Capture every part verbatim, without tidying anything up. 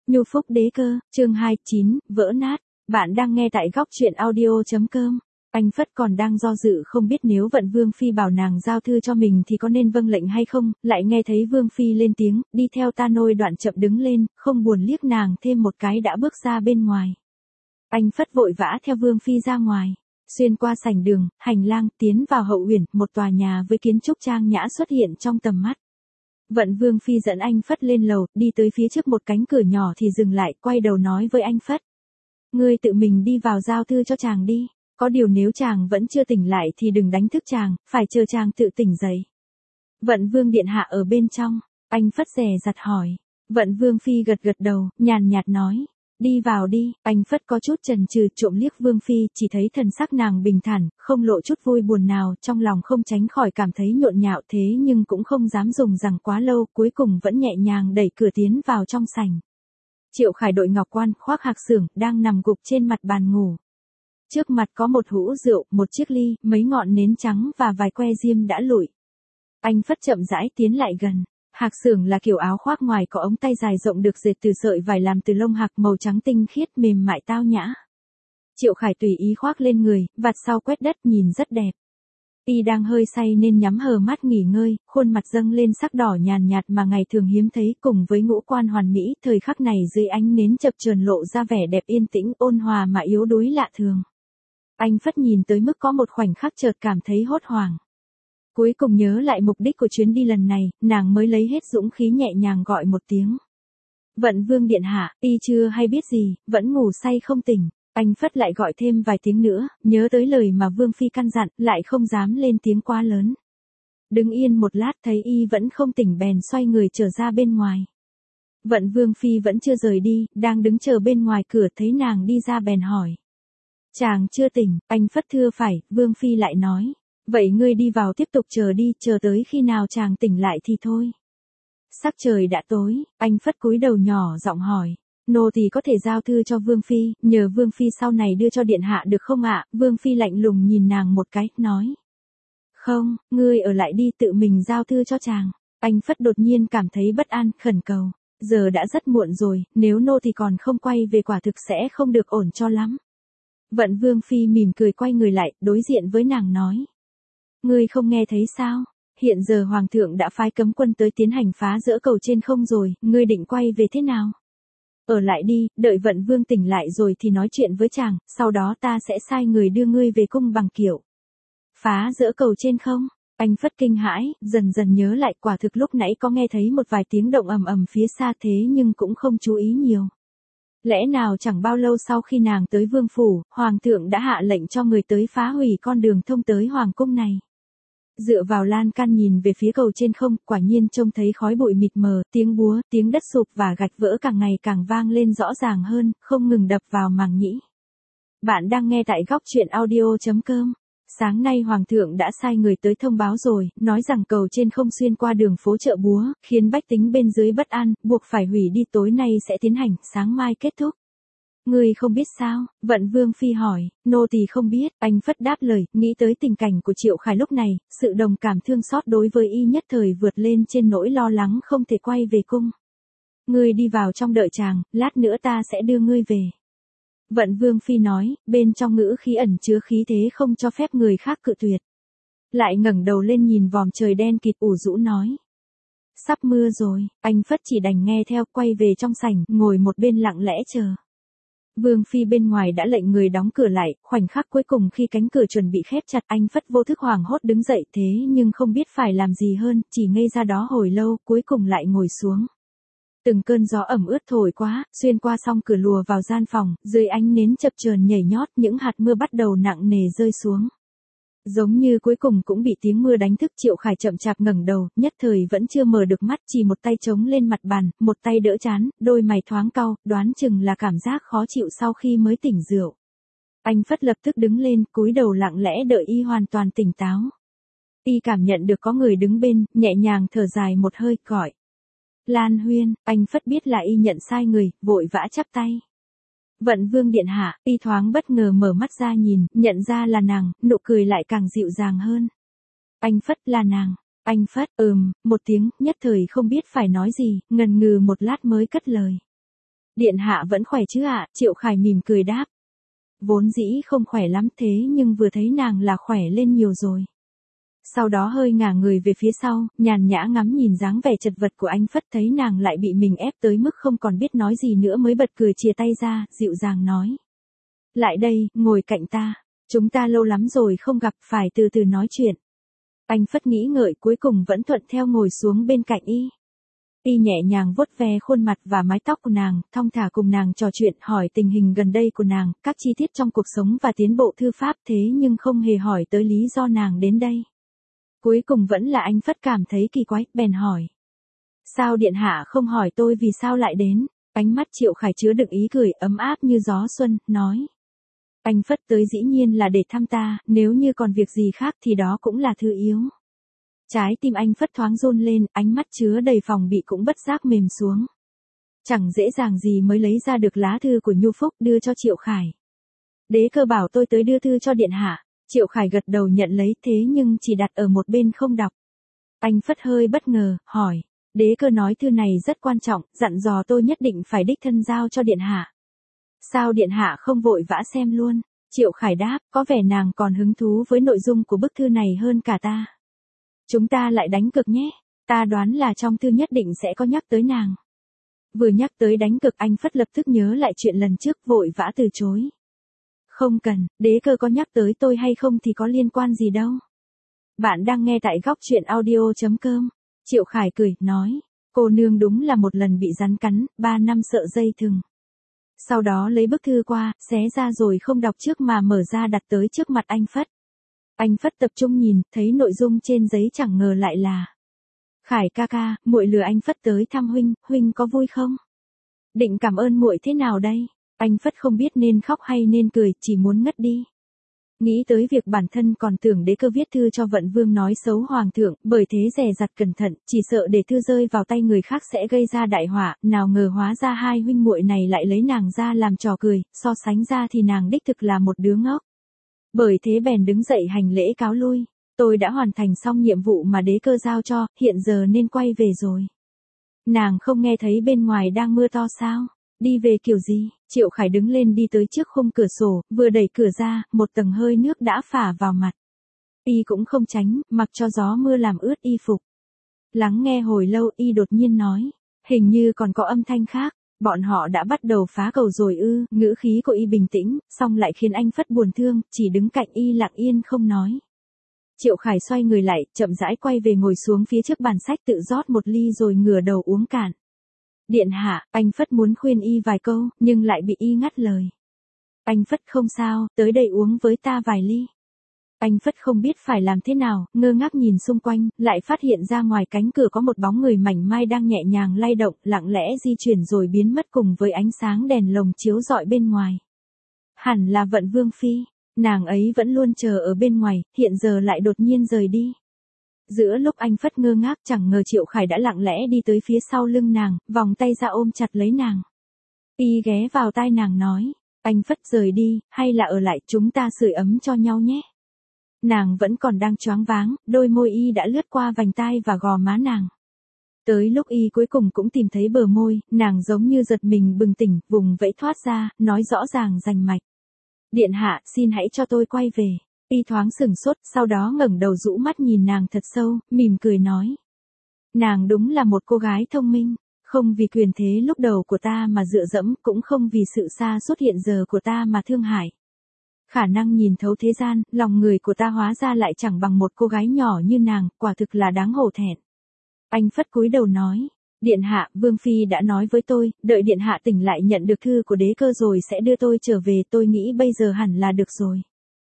Nhu phúc đế cơ, chương hai mươi chín, vỡ nát. Bạn đang nghe tại góc truyện audio.com. Anh Phất còn đang do dự không biết nếu Vận Vương Phi bảo nàng giao thư cho mình thì có nên vâng lệnh hay không, lại nghe thấy Vương Phi lên tiếng, đi theo ta nôi đoạn chậm đứng lên, không buồn liếc nàng thêm một cái đã bước ra bên ngoài. Anh Phất vội vã theo Vương Phi ra ngoài, xuyên qua sảnh đường, hành lang, tiến vào hậu uyển, một tòa nhà với kiến trúc trang nhã xuất hiện trong tầm mắt. Vận Vương Phi dẫn anh Phất lên lầu, đi tới phía trước một cánh cửa nhỏ thì dừng lại, quay đầu nói với anh Phất. Ngươi tự mình đi vào giao thư cho chàng đi, có điều nếu chàng vẫn chưa tỉnh lại thì đừng đánh thức chàng, phải chờ chàng tự tỉnh dậy. Vận Vương điện hạ ở bên trong, anh Phất dè dặt hỏi. Vận Vương Phi gật gật đầu, nhàn nhạt nói. Đi vào đi, anh Phất có chút chần chừ trộm liếc Vương Phi, chỉ thấy thần sắc nàng bình thản, không lộ chút vui buồn nào, trong lòng không tránh khỏi cảm thấy nhộn nhạo thế nhưng cũng không dám dùng rằng quá lâu, cuối cùng vẫn nhẹ nhàng đẩy cửa tiến vào trong sảnh. Triệu Khải đội ngọc quan, khoác hạc xưởng, đang nằm gục trên mặt bàn ngủ. Trước mặt có một hũ rượu, một chiếc ly, mấy ngọn nến trắng và vài que diêm đã lụi. Anh Phất chậm rãi tiến lại gần. Hạc xưởng là kiểu áo khoác ngoài có ống tay dài rộng được dệt từ sợi vải làm từ lông hạc màu trắng tinh khiết mềm mại tao nhã. Triệu Khải tùy ý khoác lên người, vạt sau quét đất nhìn rất đẹp. Y đang hơi say nên nhắm hờ mắt nghỉ ngơi, khuôn mặt dâng lên sắc đỏ nhàn nhạt mà ngày thường hiếm thấy cùng với ngũ quan hoàn mỹ, thời khắc này dưới ánh nến chập chờn lộ ra vẻ đẹp yên tĩnh ôn hòa mà yếu đuối lạ thường. Anh Phất nhìn tới mức có một khoảnh khắc chợt cảm thấy hốt hoảng. Cuối cùng nhớ lại mục đích của chuyến đi lần này, nàng mới lấy hết dũng khí nhẹ nhàng gọi một tiếng. Vận Vương điện hạ, y chưa hay biết gì, vẫn ngủ say không tỉnh. Anh Phất lại gọi thêm vài tiếng nữa, nhớ tới lời mà Vương Phi căn dặn, lại không dám lên tiếng quá lớn. Đứng yên một lát thấy y vẫn không tỉnh bèn xoay người trở ra bên ngoài. Vận Vương Phi vẫn chưa rời đi, đang đứng chờ bên ngoài cửa thấy nàng đi ra bèn hỏi. Chàng chưa tỉnh, anh Phất thưa phải, Vương Phi lại nói. Vậy ngươi đi vào tiếp tục chờ đi, chờ tới khi nào chàng tỉnh lại thì thôi. Sắc trời đã tối, anh Phất cúi đầu nhỏ giọng hỏi. Nô thì có thể giao thư cho Vương Phi, nhờ Vương Phi sau này đưa cho điện hạ được không ạ? Vương Phi lạnh lùng nhìn nàng một cái, nói. Không, ngươi ở lại đi tự mình giao thư cho chàng. Anh Phất đột nhiên cảm thấy bất an, khẩn cầu. Giờ đã rất muộn rồi, nếu nô thì còn không quay về quả thực sẽ không được ổn cho lắm. Vận Vương Phi mỉm cười quay người lại, đối diện với nàng nói. Ngươi không nghe thấy sao? Hiện giờ Hoàng thượng đã phái cấm quân tới tiến hành phá dỡ cầu trên không rồi, ngươi định quay về thế nào? Ở lại đi, đợi Vận Vương tỉnh lại rồi thì nói chuyện với chàng, sau đó ta sẽ sai người đưa ngươi về cung bằng kiệu. Phá dỡ cầu trên không? Anh Phất kinh hãi, dần dần nhớ lại quả thực lúc nãy có nghe thấy một vài tiếng động ầm ầm phía xa thế nhưng cũng không chú ý nhiều. Lẽ nào chẳng bao lâu sau khi nàng tới vương phủ, Hoàng thượng đã hạ lệnh cho người tới phá hủy con đường thông tới Hoàng cung này. Dựa vào lan can nhìn về phía cầu trên không, quả nhiên trông thấy khói bụi mịt mờ, tiếng búa, tiếng đất sụp và gạch vỡ càng ngày càng vang lên rõ ràng hơn, không ngừng đập vào màng nhĩ. Bạn đang nghe tại góc truyện audio.com. Sáng nay Hoàng thượng đã sai người tới thông báo rồi, nói rằng cầu trên không xuyên qua đường phố chợ búa, khiến bách tính bên dưới bất an, buộc phải hủy đi tối nay sẽ tiến hành, sáng mai kết thúc. Ngươi không biết sao? Vận Vương Phi hỏi. Nô tỳ không biết, anh Phất đáp lời, nghĩ tới tình cảnh của Triệu Khải lúc này, sự đồng cảm thương xót đối với y nhất thời vượt lên trên nỗi lo lắng không thể quay về cung. Ngươi đi vào trong đợi chàng, lát nữa ta sẽ đưa ngươi về. Vận Vương Phi nói, bên trong ngữ khí ẩn chứa khí thế không cho phép người khác cự tuyệt. Lại ngẩng đầu lên nhìn vòm trời đen kịt ủ rũ nói. Sắp mưa rồi, anh Phất chỉ đành nghe theo, quay về trong sảnh, ngồi một bên lặng lẽ chờ. Vương Phi bên ngoài đã lệnh người đóng cửa lại, khoảnh khắc cuối cùng khi cánh cửa chuẩn bị khép chặt anh Phất vô thức hoảng hốt đứng dậy thế nhưng không biết phải làm gì hơn, chỉ ngây ra đó hồi lâu, cuối cùng lại ngồi xuống. Từng cơn gió ẩm ướt thổi qua, xuyên qua song cửa lùa vào gian phòng, dưới ánh nến chập chờn nhảy nhót, những hạt mưa bắt đầu nặng nề rơi xuống. Giống như cuối cùng cũng bị tiếng mưa đánh thức Triệu Khải chậm chạp ngẩng đầu, nhất thời vẫn chưa mở được mắt, chỉ một tay chống lên mặt bàn, một tay đỡ trán, đôi mày thoáng cau, đoán chừng là cảm giác khó chịu sau khi mới tỉnh rượu. Anh Phất lập tức đứng lên, cúi đầu lặng lẽ đợi y hoàn toàn tỉnh táo. Y cảm nhận được có người đứng bên, nhẹ nhàng thở dài một hơi, gọi. Lan Huyên, anh Phất biết là y nhận sai người, vội vã chắp tay. Vận Vương điện hạ, y thoáng bất ngờ mở mắt ra nhìn, nhận ra là nàng, nụ cười lại càng dịu dàng hơn. Anh Phất là nàng. Anh Phất, ừm, một tiếng, nhất thời không biết phải nói gì, ngần ngừ một lát mới cất lời. Điện hạ vẫn khỏe chứ ạ, Triệu Khải mỉm cười đáp. Vốn dĩ không khỏe lắm thế nhưng vừa thấy nàng là khỏe lên nhiều rồi. Sau đó hơi ngả người về phía sau, nhàn nhã ngắm nhìn dáng vẻ chật vật của anh Phất, thấy nàng lại bị mình ép tới mức không còn biết nói gì nữa mới bật cười chìa tay ra, dịu dàng nói. Lại đây, ngồi cạnh ta. Chúng ta lâu lắm rồi không gặp, phải từ từ nói chuyện. Anh Phất nghĩ ngợi cuối cùng vẫn thuận theo ngồi xuống bên cạnh y. Y nhẹ nhàng vuốt ve khuôn mặt và mái tóc của nàng, thong thả cùng nàng trò chuyện, hỏi tình hình gần đây của nàng, các chi tiết trong cuộc sống và tiến bộ thư pháp, thế nhưng không hề hỏi tới lý do nàng đến đây. Cuối cùng vẫn là anh Phất cảm thấy kỳ quái, bèn hỏi. Sao điện hạ không hỏi tôi vì sao lại đến? Ánh mắt Triệu Khải chứa đựng ý cười ấm áp như gió xuân, nói. Anh Phất tới dĩ nhiên là để thăm ta, nếu như còn việc gì khác thì đó cũng là thứ yếu. Trái tim anh Phất thoáng run lên, ánh mắt chứa đầy phòng bị cũng bất giác mềm xuống. Chẳng dễ dàng gì mới lấy ra được lá thư của Nhu Phúc đưa cho Triệu Khải. Đế cơ bảo tôi tới đưa thư cho điện hạ. Triệu Khải gật đầu nhận lấy, thế nhưng chỉ đặt ở một bên không đọc. Anh Phất hơi bất ngờ, hỏi. Đế cơ nói thư này rất quan trọng, dặn dò tôi nhất định phải đích thân giao cho điện hạ. Sao điện hạ không vội vã xem luôn? Triệu Khải đáp, có vẻ nàng còn hứng thú với nội dung của bức thư này hơn cả ta. Chúng ta lại đánh cược nhé, ta đoán là trong thư nhất định sẽ có nhắc tới nàng. Vừa nhắc tới đánh cược anh Phất lập tức nhớ lại chuyện lần trước vội vã từ chối. Không cần, đế cơ có nhắc tới tôi hay không thì có liên quan gì đâu. Bạn đang nghe tại góc truyện audio chấm com. Triệu Khải cười, nói, cô nương đúng là một lần bị rắn cắn, ba năm sợ dây thừng. Sau đó lấy bức thư qua, xé ra rồi không đọc trước mà mở ra đặt tới trước mặt anh Phất. Anh Phất tập trung nhìn, thấy nội dung trên giấy chẳng ngờ lại là. Khải ca ca, muội lừa anh Phất tới thăm huynh, huynh có vui không? Định cảm ơn muội thế nào đây? Anh Phất không biết nên khóc hay nên cười, chỉ muốn ngất đi. Nghĩ tới việc bản thân còn tưởng đế cơ viết thư cho Vận Vương nói xấu hoàng thượng, bởi thế dè dặt cẩn thận, chỉ sợ để thư rơi vào tay người khác sẽ gây ra đại họa, nào ngờ hóa ra hai huynh muội này lại lấy nàng ra làm trò cười, so sánh ra thì nàng đích thực là một đứa ngốc. Bởi thế bèn đứng dậy hành lễ cáo lui, tôi đã hoàn thành xong nhiệm vụ mà đế cơ giao cho, hiện giờ nên quay về rồi. Nàng không nghe thấy bên ngoài đang mưa to sao? Đi về kiểu gì? Triệu Khải đứng lên đi tới trước khung cửa sổ, vừa đẩy cửa ra, một tầng hơi nước đã phả vào mặt. Y cũng không tránh, mặc cho gió mưa làm ướt y phục. Lắng nghe hồi lâu y đột nhiên nói, hình như còn có âm thanh khác, bọn họ đã bắt đầu phá cầu rồi ư, ngữ khí của y bình tĩnh, song lại khiến anh Phất buồn thương, chỉ đứng cạnh y lặng yên không nói. Triệu Khải xoay người lại, chậm rãi quay về ngồi xuống phía trước bàn sách tự rót một ly rồi ngửa đầu uống cạn. Điện hạ, anh Phất muốn khuyên y vài câu, nhưng lại bị y ngắt lời. Anh Phất không sao, tới đây uống với ta vài ly. Anh Phất không biết phải làm thế nào, ngơ ngác nhìn xung quanh, lại phát hiện ra ngoài cánh cửa có một bóng người mảnh mai đang nhẹ nhàng lay động, lặng lẽ di chuyển rồi biến mất cùng với ánh sáng đèn lồng chiếu rọi bên ngoài. Hẳn là Vận Vương phi, nàng ấy vẫn luôn chờ ở bên ngoài, hiện giờ lại đột nhiên rời đi. Giữa lúc anh Phất ngơ ngác chẳng ngờ Triệu Khải đã lặng lẽ đi tới phía sau lưng nàng, vòng tay ra ôm chặt lấy nàng. Y ghé vào tai nàng nói, anh Phất rời đi, hay là ở lại chúng ta sưởi ấm cho nhau nhé. Nàng vẫn còn đang choáng váng, đôi môi y đã lướt qua vành tai và gò má nàng. Tới lúc y cuối cùng cũng tìm thấy bờ môi, nàng giống như giật mình bừng tỉnh, vùng vẫy thoát ra, nói rõ ràng rành mạch. Điện hạ, xin hãy cho tôi quay về. Y thoáng sừng sốt, sau đó ngẩng đầu rũ mắt nhìn nàng thật sâu, mỉm cười nói. Nàng đúng là một cô gái thông minh, không vì quyền thế lúc đầu của ta mà dựa dẫm, cũng không vì sự xa suốt hiện giờ của ta mà thương hại. Khả năng nhìn thấu thế gian, lòng người của ta hóa ra lại chẳng bằng một cô gái nhỏ như nàng, quả thực là đáng hổ thẹn. Anh Phất cúi đầu nói, điện hạ, Vương Phi đã nói với tôi, đợi điện hạ tỉnh lại nhận được thư của đế cơ rồi sẽ đưa tôi trở về, tôi nghĩ bây giờ hẳn là được rồi.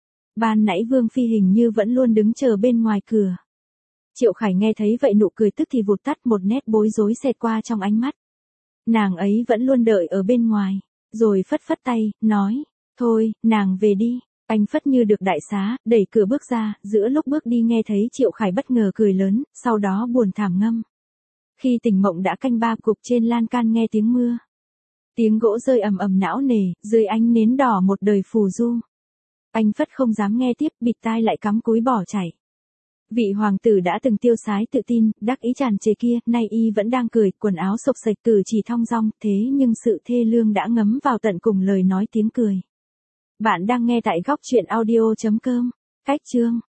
Ban nãy Vương Phi hình như vẫn luôn đứng chờ bên ngoài cửa. Triệu Khải nghe thấy vậy nụ cười tức thì vụt tắt, một nét bối rối xẹt qua trong ánh mắt. Nàng ấy vẫn luôn đợi ở bên ngoài, rồi phất phất tay, nói, thôi, nàng về đi. Anh Phất như được đại xá, đẩy cửa bước ra, giữa lúc bước đi nghe thấy Triệu Khải bất ngờ cười lớn, sau đó buồn thảm ngâm. Khi tỉnh mộng đã canh ba, cục trên lan can nghe tiếng mưa. Tiếng gỗ rơi ầm ầm não nề, dưới ánh nến đỏ một đời phù du. Anh Phất không dám nghe tiếp, bịt tai lại cắm cúi bỏ chạy. Vị hoàng tử đã từng tiêu sái tự tin, đắc ý tràn trề kia, nay y vẫn đang cười, quần áo xộc xệch, cử chỉ thong dong, thế nhưng sự thê lương đã ngấm vào tận cùng lời nói tiếng cười. Bạn đang nghe tại góc truyện audio chấm com. Cách chương